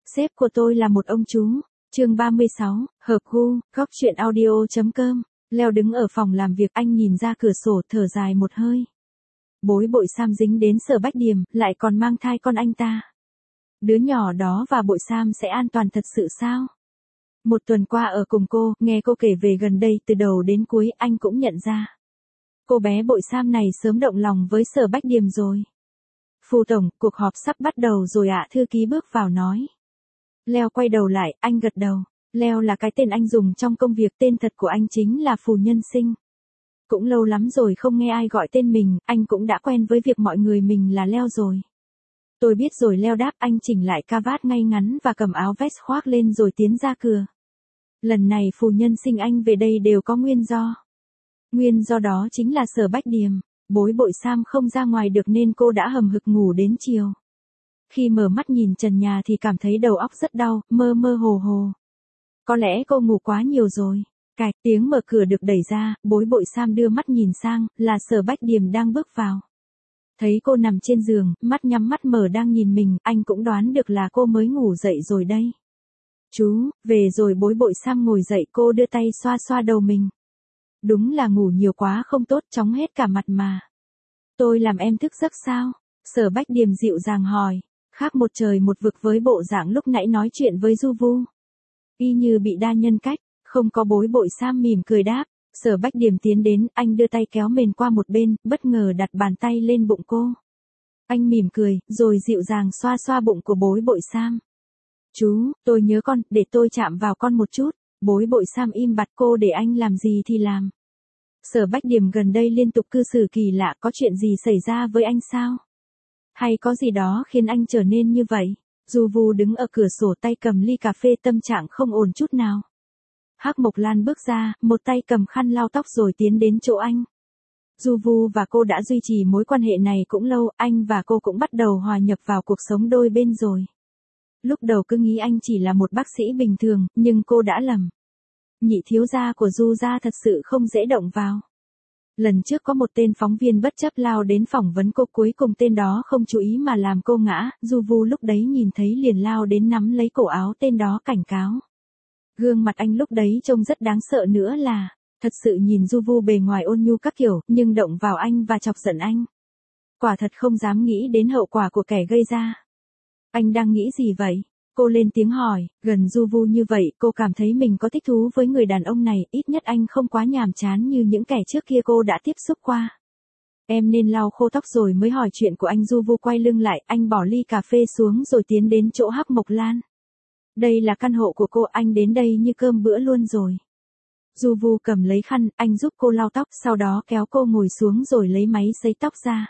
Sếp của tôi là một ông chú. Chương 36, hợp gu, góc chuyện audio.com. Leo đứng ở phòng làm việc, anh nhìn ra cửa sổ thở dài một hơi. Bối bội Sam dính đến Sở Bách Điềm, lại còn mang thai con anh ta. Đứa nhỏ đó và bội Sam sẽ an toàn thật sự sao? Một tuần qua ở cùng cô, nghe cô kể về gần đây từ đầu đến cuối, anh cũng nhận ra. Cô bé bội Sam này sớm động lòng với Sở Bách Điềm rồi. Phù tổng, cuộc họp sắp bắt đầu rồi ạ. Thư ký bước vào nói. Leo quay đầu lại, anh gật đầu. Leo là cái tên anh dùng trong công việc, tên thật của anh chính là Phù Nhân Sinh. Cũng lâu lắm rồi không nghe ai gọi tên mình, anh cũng đã quen với việc mọi người mình là Leo rồi. Tôi biết rồi, Leo đáp. Anh chỉnh lại cà vạt ngay ngắn và cầm áo vest khoác lên rồi tiến ra cửa. Lần này Phù Nhân Sinh anh về đây đều có nguyên do. Nguyên do đó chính là Sở Bách Điềm. Bối bội Sam không ra ngoài được nên cô đã hầm hực ngủ đến chiều. Khi mở mắt nhìn trần nhà thì cảm thấy đầu óc rất đau, mơ mơ hồ hồ. Có lẽ cô ngủ quá nhiều rồi. Cạch, tiếng mở cửa được đẩy ra, bối bội Sam đưa mắt nhìn sang, là Sở Bách Điềm đang bước vào. Thấy cô nằm trên giường, mắt nhắm mắt mở đang nhìn mình, anh cũng đoán được là cô mới ngủ dậy rồi đây. Chú, về rồi. Bối bội Sam ngồi dậy, cô đưa tay xoa xoa đầu mình. Đúng là ngủ nhiều quá không tốt, chóng hết cả mặt mà. Tôi làm em thức giấc sao? Sở Bách Điềm dịu dàng hỏi. Khác một trời một vực với bộ dạng lúc nãy nói chuyện với Du Vu. Y như bị đa nhân cách. Không có. Bối bội Sam mỉm cười đáp. Sở Bách Điềm tiến đến, anh đưa tay kéo mền qua một bên, bất ngờ đặt bàn tay lên bụng cô. Anh mỉm cười, rồi dịu dàng xoa xoa bụng của bối bội Sam. Chú, tôi nhớ con, để tôi chạm vào con một chút. Bối bội Sam im bặt. Cô để anh làm gì thì làm. Sở Bách Điềm gần đây liên tục cư xử kỳ lạ, có chuyện gì xảy ra với anh sao? Hay có gì đó khiến anh trở nên như vậy? Du Vu đứng ở cửa sổ, tay cầm ly cà phê, tâm trạng không ổn chút nào. Hắc Mộc Lan bước ra, một tay cầm khăn lau tóc rồi tiến đến chỗ anh. Du Vu và cô đã duy trì mối quan hệ này cũng lâu, anh và cô cũng bắt đầu hòa nhập vào cuộc sống đôi bên rồi. Lúc đầu cứ nghĩ anh chỉ là một bác sĩ bình thường, nhưng cô đã lầm. Nhị thiếu gia của Du gia thật sự không dễ động vào. Lần trước có một tên phóng viên bất chấp lao đến phỏng vấn cô, cuối cùng tên đó không chú ý mà làm cô ngã, Du Vu lúc đấy nhìn thấy liền lao đến nắm lấy cổ áo tên đó cảnh cáo. Gương mặt anh lúc đấy trông rất đáng sợ nữa là, thật sự nhìn Du Vu bề ngoài ôn nhu các kiểu, nhưng động vào anh và chọc giận anh. Quả thật không dám nghĩ đến hậu quả của kẻ gây ra. Anh đang nghĩ gì vậy? Cô lên tiếng hỏi. Gần Du Vu như vậy, cô cảm thấy mình có thích thú với người đàn ông này, ít nhất anh không quá nhàm chán như những kẻ trước kia cô đã tiếp xúc qua. Em nên lau khô tóc rồi mới hỏi chuyện của anh. Du Vu quay lưng lại, anh bỏ ly cà phê xuống rồi tiến đến chỗ Hắc Mộc Lan. Đây là căn hộ của cô, anh đến đây như cơm bữa luôn rồi. Du Vu cầm lấy khăn, anh giúp cô lau tóc, sau đó kéo cô ngồi xuống rồi lấy máy sấy tóc ra.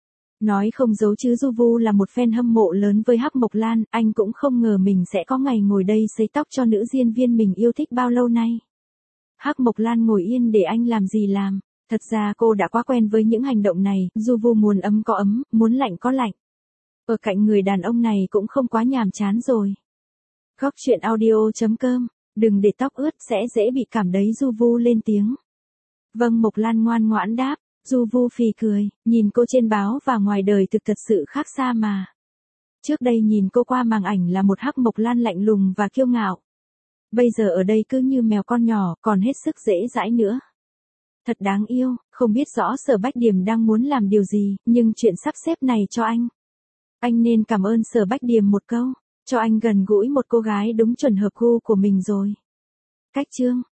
Nói không giấu chứ Du Vu là một fan hâm mộ lớn với Hắc Mộc Lan, anh cũng không ngờ mình sẽ có ngày ngồi đây sấy tóc cho nữ diễn viên mình yêu thích bao lâu nay. Hắc Mộc Lan ngồi yên để anh làm gì làm, thật ra cô đã quá quen với những hành động này. Du Vu muốn ấm có ấm, muốn lạnh có lạnh. Ở cạnh người đàn ông này cũng không quá nhàm chán rồi. Góc chuyện audio.com, đừng để tóc ướt sẽ dễ bị cảm đấy. Du Vu lên tiếng. Vâng. Mộc Lan ngoan ngoãn đáp. Du Vu phì cười, nhìn cô trên báo và ngoài đời thực thật sự khác xa mà. Trước đây nhìn cô qua màn ảnh là một Hắc Mộc Lan lạnh lùng và kiêu ngạo. Bây giờ ở đây cứ như mèo con nhỏ, còn hết sức dễ dãi nữa. Thật đáng yêu. Không biết rõ Sở Bách Điềm đang muốn làm điều gì, nhưng chuyện sắp xếp này cho anh nên cảm ơn Sở Bách Điềm một câu, cho anh gần gũi một cô gái đúng chuẩn hợp gu của mình rồi. Cách chương